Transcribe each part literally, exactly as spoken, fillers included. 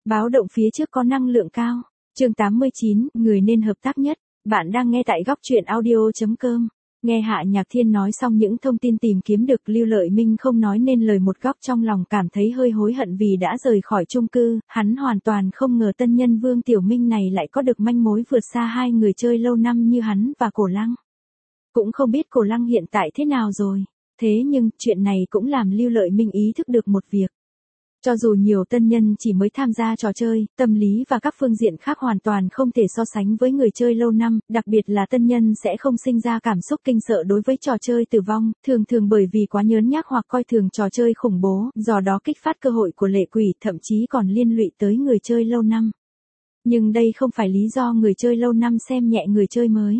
Báo động phía trước có năng lượng cao. Chương tám mươi chín, người nên hợp tác nhất. Bạn đang nghe tại góc truyện audio chấm com. Nghe Hạ Nhạc Thiên nói xong những thông tin tìm kiếm được, Lưu Lợi Minh không nói nên lời, một góc trong lòng cảm thấy hơi hối hận vì đã rời khỏi chung cư. Hắn hoàn toàn không ngờ tân nhân Vương Tiểu Minh này lại có được manh mối vượt xa hai người chơi lâu năm như hắn và Cổ Lăng. Cũng không biết Cổ Lăng hiện tại thế nào rồi. Thế nhưng chuyện này cũng làm Lưu Lợi Minh ý thức được một việc. Cho dù nhiều tân nhân chỉ mới tham gia trò chơi, tâm lý và các phương diện khác hoàn toàn không thể so sánh với người chơi lâu năm, đặc biệt là tân nhân sẽ không sinh ra cảm xúc kinh sợ đối với trò chơi tử vong, thường thường bởi vì quá nhớn nhác hoặc coi thường trò chơi khủng bố, do đó kích phát cơ hội của lệ quỷ, thậm chí còn liên lụy tới người chơi lâu năm. Nhưng đây không phải lý do người chơi lâu năm xem nhẹ người chơi mới.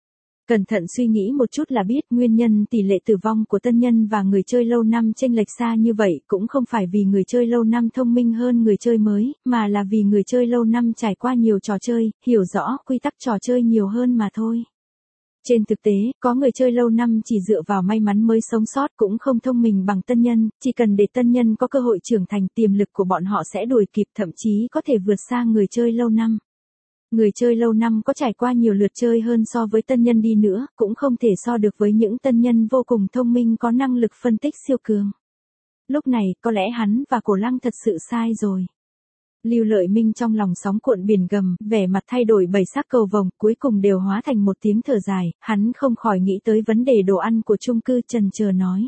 Cẩn thận suy nghĩ một chút là biết nguyên nhân tỷ lệ tử vong của tân nhân và người chơi lâu năm chênh lệch xa như vậy cũng không phải vì người chơi lâu năm thông minh hơn người chơi mới, mà là vì người chơi lâu năm trải qua nhiều trò chơi, hiểu rõ quy tắc trò chơi nhiều hơn mà thôi. Trên thực tế, có người chơi lâu năm chỉ dựa vào may mắn mới sống sót cũng không thông minh bằng tân nhân, chỉ cần để tân nhân có cơ hội trưởng thành, tiềm lực của bọn họ sẽ đuổi kịp, thậm chí có thể vượt xa người chơi lâu năm. Người chơi lâu năm có trải qua nhiều lượt chơi hơn so với tân nhân đi nữa, cũng không thể so được với những tân nhân vô cùng thông minh có năng lực phân tích siêu cường. Lúc này, có lẽ hắn và Cổ Lăng thật sự sai rồi. Lưu Lợi Minh trong lòng sóng cuộn biển gầm, vẻ mặt thay đổi bảy sắc cầu vồng, cuối cùng đều hóa thành một tiếng thở dài, hắn không khỏi nghĩ tới vấn đề đồ ăn của chung cư, chần chờ nói.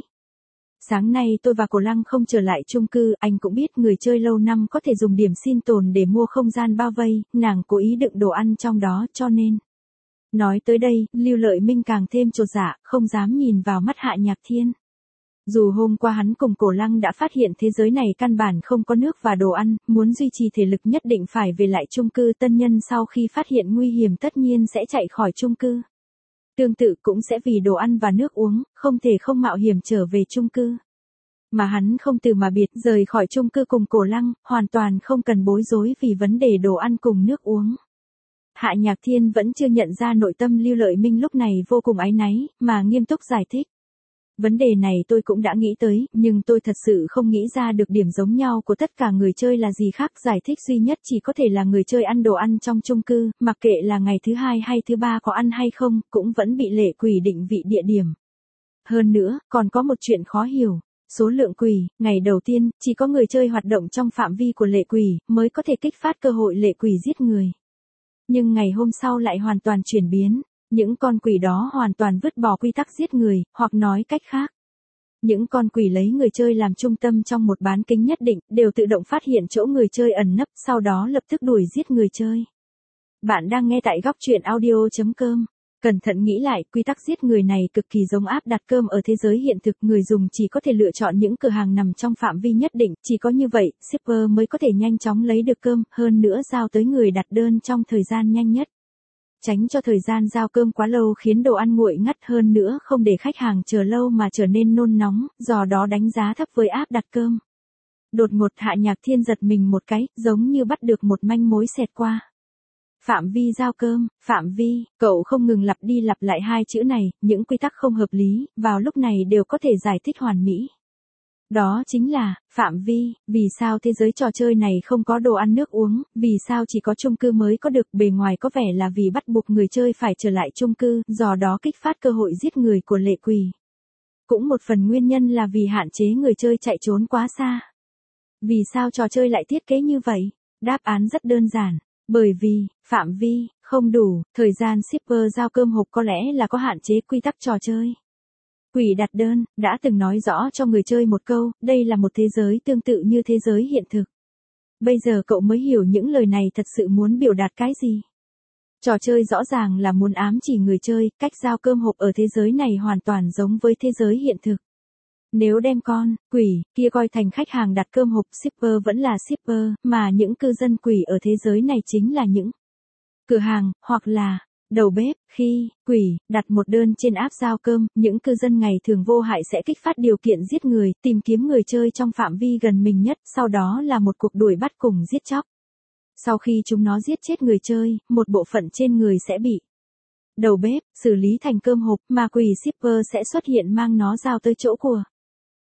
Sáng nay tôi và Cổ Lăng không trở lại chung cư, anh cũng biết người chơi lâu năm có thể dùng điểm sinh tồn để mua không gian bao vây, nàng cố ý đựng đồ ăn trong đó cho nên. Nói tới đây, Lưu Lợi Minh càng thêm chột dạ, không dám nhìn vào mắt Hạ Nhạc Thiên. Dù hôm qua hắn cùng Cổ Lăng đã phát hiện thế giới này căn bản không có nước và đồ ăn, muốn duy trì thể lực nhất định phải về lại chung cư, tân nhân sau khi phát hiện nguy hiểm tất nhiên sẽ chạy khỏi chung cư. Tương tự cũng sẽ vì đồ ăn và nước uống, không thể không mạo hiểm trở về chung cư. Mà hắn không từ mà biệt, rời khỏi chung cư cùng Cổ Lăng, hoàn toàn không cần bối rối vì vấn đề đồ ăn cùng nước uống. Hạ Nhạc Thiên vẫn chưa nhận ra nội tâm Lưu Lợi Minh lúc này vô cùng áy náy, mà nghiêm túc giải thích. Vấn đề này tôi cũng đã nghĩ tới, nhưng tôi thật sự không nghĩ ra được điểm giống nhau của tất cả người chơi là gì khác. Giải thích duy nhất chỉ có thể là người chơi ăn đồ ăn trong chung cư, mặc kệ là ngày thứ hai hay thứ ba có ăn hay không, cũng vẫn bị lệ quỷ định vị địa điểm. Hơn nữa, còn có một chuyện khó hiểu. Số lượng quỷ, ngày đầu tiên, chỉ có người chơi hoạt động trong phạm vi của lệ quỷ, mới có thể kích phát cơ hội lệ quỷ giết người. Nhưng ngày hôm sau lại hoàn toàn chuyển biến. Những con quỷ đó hoàn toàn vứt bỏ quy tắc giết người, hoặc nói cách khác. Những con quỷ lấy người chơi làm trung tâm trong một bán kính nhất định, đều tự động phát hiện chỗ người chơi ẩn nấp, sau đó lập tức đuổi giết người chơi. Bạn đang nghe tại góc truyện audio chấm com. Cẩn thận nghĩ lại, quy tắc giết người này cực kỳ giống áp đặt cơm ở thế giới hiện thực, người dùng chỉ có thể lựa chọn những cửa hàng nằm trong phạm vi nhất định, chỉ có như vậy, shipper mới có thể nhanh chóng lấy được cơm, hơn nữa giao tới người đặt đơn trong thời gian nhanh nhất. Tránh cho thời gian giao cơm quá lâu khiến đồ ăn nguội ngắt, hơn nữa không để khách hàng chờ lâu mà trở nên nôn nóng, do đó đánh giá thấp với áp đặt cơm. Đột ngột Hạ Nhạc Thiên giật mình một cái, giống như bắt được một manh mối xẹt qua. Phạm vi giao cơm, phạm vi, cậu không ngừng lặp đi lặp lại hai chữ này, những quy tắc không hợp lý, vào lúc này đều có thể giải thích hoàn mỹ. Đó chính là, phạm vi, vì sao thế giới trò chơi này không có đồ ăn nước uống, vì sao chỉ có chung cư mới có được, bề ngoài có vẻ là vì bắt buộc người chơi phải trở lại chung cư, do đó kích phát cơ hội giết người của lệ quỷ. Cũng một phần nguyên nhân là vì hạn chế người chơi chạy trốn quá xa. Vì sao trò chơi lại thiết kế như vậy? Đáp án rất đơn giản. Bởi vì, phạm vi, không đủ, thời gian shipper giao cơm hộp có lẽ là có hạn chế quy tắc trò chơi. Quỷ đặt đơn, đã từng nói rõ cho người chơi một câu, đây là một thế giới tương tự như thế giới hiện thực. Bây giờ cậu mới hiểu những lời này thật sự muốn biểu đạt cái gì. Trò chơi rõ ràng là muốn ám chỉ người chơi, cách giao cơm hộp ở thế giới này hoàn toàn giống với thế giới hiện thực. Nếu đem con, quỷ, kia coi thành khách hàng đặt cơm hộp, shipper vẫn là shipper, mà những cư dân quỷ ở thế giới này chính là những cửa hàng, hoặc là đầu bếp. Khi quỷ đặt một đơn trên app giao cơm, những cư dân ngày thường vô hại sẽ kích phát điều kiện giết người, tìm kiếm người chơi trong phạm vi gần mình nhất, sau đó là một cuộc đuổi bắt cùng giết chóc. Sau khi chúng nó giết chết người chơi, một bộ phận trên người sẽ bị đầu bếp xử lý thành cơm hộp, mà quỷ shipper sẽ xuất hiện mang nó giao tới chỗ của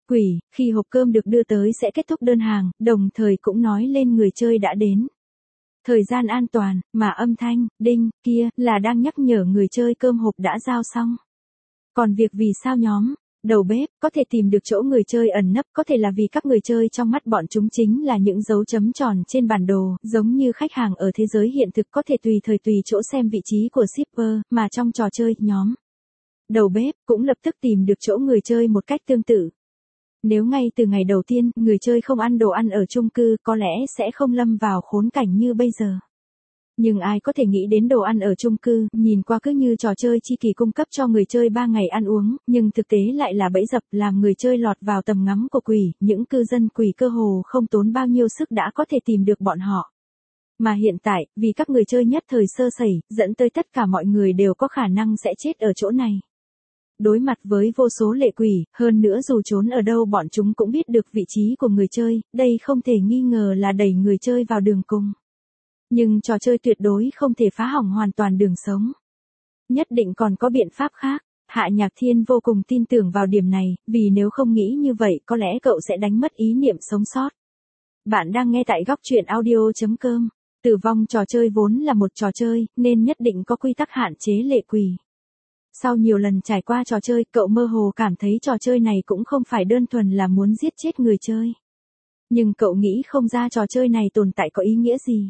Quỷ, khi hộp cơm được đưa tới sẽ kết thúc đơn hàng, đồng thời cũng nói lên người chơi đã đến. Thời gian an toàn, mà âm thanh, đinh, kia, là đang nhắc nhở người chơi cơm hộp đã giao xong. Còn việc vì sao nhóm đầu bếp có thể tìm được chỗ người chơi ẩn nấp, có thể là vì các người chơi trong mắt bọn chúng chính là những dấu chấm tròn trên bản đồ, giống như khách hàng ở thế giới hiện thực có thể tùy thời tùy chỗ xem vị trí của shipper, mà trong trò chơi, nhóm đầu bếp cũng lập tức tìm được chỗ người chơi một cách tương tự. Nếu ngay từ ngày đầu tiên, người chơi không ăn đồ ăn ở chung cư, có lẽ sẽ không lâm vào khốn cảnh như bây giờ. Nhưng ai có thể nghĩ đến đồ ăn ở chung cư, nhìn qua cứ như trò chơi chi kỳ cung cấp cho người chơi ba ngày ăn uống, nhưng thực tế lại là bẫy dập làm người chơi lọt vào tầm ngắm của quỷ, những cư dân quỷ cơ hồ không tốn bao nhiêu sức đã có thể tìm được bọn họ. Mà hiện tại, vì các người chơi nhất thời sơ sẩy, dẫn tới tất cả mọi người đều có khả năng sẽ chết ở chỗ này. Đối mặt với vô số lệ quỷ, hơn nữa dù trốn ở đâu bọn chúng cũng biết được vị trí của người chơi, đây không thể nghi ngờ là đẩy người chơi vào đường cùng. Nhưng trò chơi tuyệt đối không thể phá hỏng hoàn toàn đường sống. Nhất định còn có biện pháp khác. Hạ Nhạc Thiên vô cùng tin tưởng vào điểm này, vì nếu không nghĩ như vậy có lẽ cậu sẽ đánh mất ý niệm sống sót. Bạn đang nghe tại góc truyện audio chấm com. Tử vong trò chơi vốn là một trò chơi, nên nhất định có quy tắc hạn chế lệ quỷ. Sau nhiều lần trải qua trò chơi, cậu mơ hồ cảm thấy trò chơi này cũng không phải đơn thuần là muốn giết chết người chơi. Nhưng cậu nghĩ không ra trò chơi này tồn tại có ý nghĩa gì.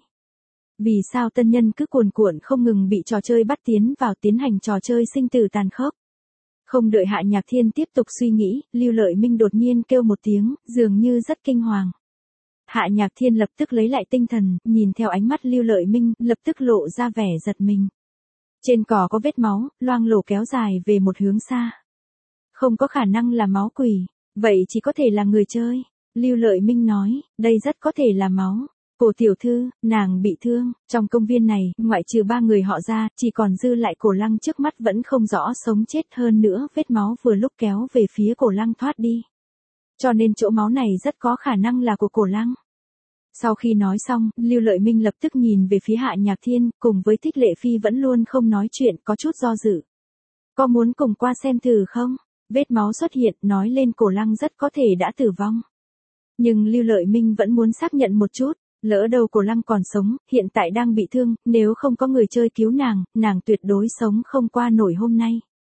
Vì sao tân nhân cứ cuồn cuộn không ngừng bị trò chơi bắt tiến vào tiến hành trò chơi sinh tử tàn khốc. Không đợi Hạ Nhạc Thiên tiếp tục suy nghĩ, Lưu Lợi Minh đột nhiên kêu một tiếng, dường như rất kinh hoàng. Hạ Nhạc Thiên lập tức lấy lại tinh thần, nhìn theo ánh mắt Lưu Lợi Minh, lập tức lộ ra vẻ giật mình. Trên cỏ có vết máu, loang lổ kéo dài về một hướng xa. Không có khả năng là máu quỷ, vậy chỉ có thể là người chơi. Lưu Lợi Minh nói, đây rất có thể là máu. Cổ tiểu thư, nàng bị thương, trong công viên này, ngoại trừ ba người họ ra, chỉ còn dư lại Cổ Lăng trước mắt vẫn không rõ sống chết, hơn nữa vết máu vừa lúc kéo về phía Cổ Lăng thoát đi. Cho nên chỗ máu này rất có khả năng là của Cổ Lăng. Sau khi nói xong, Lưu Lợi Minh lập tức nhìn về phía Hạ Nhạc Thiên, cùng với Thích Lệ Phi vẫn luôn không nói chuyện, có chút do dự. Có muốn cùng qua xem thử không? Vết máu xuất hiện, nói lên Cổ Lăng rất có thể đã tử vong. Nhưng Lưu Lợi Minh vẫn muốn xác nhận một chút. Lỡ đâu Cổ Lăng còn sống, hiện tại đang bị thương, nếu không có người chơi cứu nàng, nàng tuyệt đối sống không qua nổi hôm nay.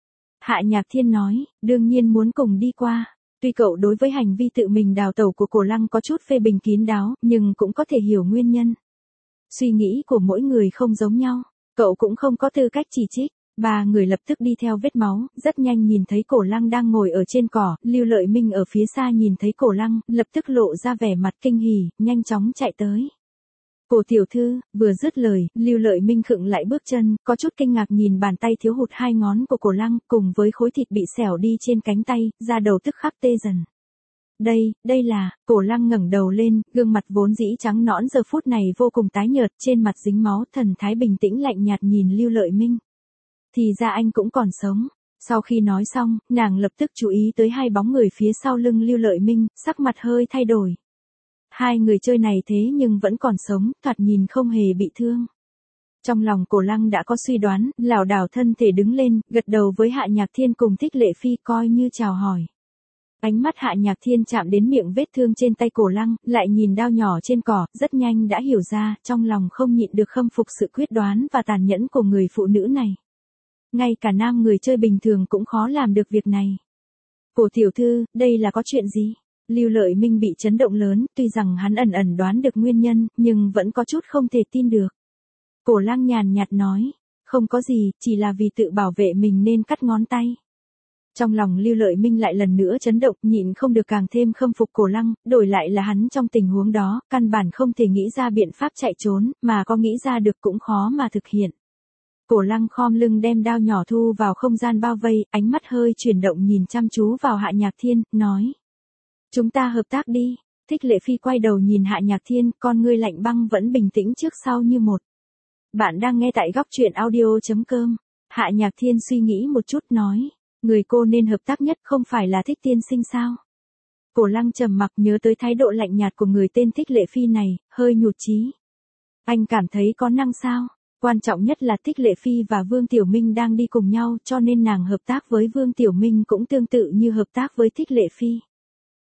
Hạ Nhạc Thiên nói, đương nhiên muốn cùng đi qua. Tuy cậu đối với hành vi tự mình đào tẩu của Cổ Lăng có chút phê bình kín đáo, nhưng cũng có thể hiểu nguyên nhân. Suy nghĩ của mỗi người không giống nhau, cậu cũng không có tư cách chỉ trích. Ba người lập tức đi theo vết máu, rất nhanh nhìn thấy Cổ Lăng đang ngồi ở trên cỏ, Lưu Lợi Minh ở phía xa nhìn thấy Cổ Lăng, lập tức lộ ra vẻ mặt kinh hỉ, nhanh chóng chạy tới. Cổ tiểu thư, vừa dứt lời, Lưu Lợi Minh khựng lại bước chân, có chút kinh ngạc nhìn bàn tay thiếu hụt hai ngón của Cổ Lăng, cùng với khối thịt bị xẻo đi trên cánh tay, da đầu tức khắc tê dần. Đây, đây là, Cổ Lăng ngẩng đầu lên, gương mặt vốn dĩ trắng nõn giờ phút này vô cùng tái nhợt, trên mặt dính máu, thần thái bình tĩnh lạnh nhạt nhìn Lưu Lợi Minh. Thì ra anh cũng còn sống. Sau khi nói xong, nàng lập tức chú ý tới hai bóng người phía sau lưng Lưu Lợi Minh, sắc mặt hơi thay đổi. Hai người chơi này thế nhưng vẫn còn sống, thoạt nhìn không hề bị thương. Trong lòng Cổ Lăng đã có suy đoán, lảo đảo thân thể đứng lên, gật đầu với Hạ Nhạc Thiên cùng Thích Lệ Phi coi như chào hỏi. Ánh mắt Hạ Nhạc Thiên chạm đến miệng vết thương trên tay Cổ Lăng, lại nhìn đao nhỏ trên cỏ, rất nhanh đã hiểu ra, trong lòng không nhịn được khâm phục sự quyết đoán và tàn nhẫn của người phụ nữ này. Ngay cả nam người chơi bình thường cũng khó làm được việc này. Cổ tiểu thư, đây là có chuyện gì? Lưu Lợi Minh bị chấn động lớn, tuy rằng hắn ẩn ẩn đoán được nguyên nhân, nhưng vẫn có chút không thể tin được. Cổ Lăng nhàn nhạt nói, không có gì, chỉ là vì tự bảo vệ mình nên cắt ngón tay. Trong lòng Lưu Lợi Minh lại lần nữa chấn động, nhịn không được càng thêm khâm phục Cổ Lăng, đổi lại là hắn trong tình huống đó, căn bản không thể nghĩ ra biện pháp chạy trốn, mà có nghĩ ra được cũng khó mà thực hiện. Cổ Lăng khom lưng đem đao nhỏ thu vào không gian bao vây, ánh mắt hơi chuyển động nhìn chăm chú vào Hạ Nhạc Thiên, nói. Chúng ta hợp tác đi. Thích Lệ Phi quay đầu nhìn Hạ Nhạc Thiên, con ngươi lạnh băng vẫn bình tĩnh trước sau như một. Bạn đang nghe tại góc truyện audio chấm com. Hạ Nhạc Thiên suy nghĩ một chút nói. Người cô nên hợp tác nhất không phải là Thích tiên sinh sao? Cổ Lăng trầm mặc nhớ tới thái độ lạnh nhạt của người tên Thích Lệ Phi này, hơi nhụt chí. Anh cảm thấy có năng sao? Quan trọng nhất là Thích Lệ Phi và Vương Tiểu Minh đang đi cùng nhau, cho nên nàng hợp tác với Vương Tiểu Minh cũng tương tự như hợp tác với Thích Lệ Phi.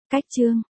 Cách chương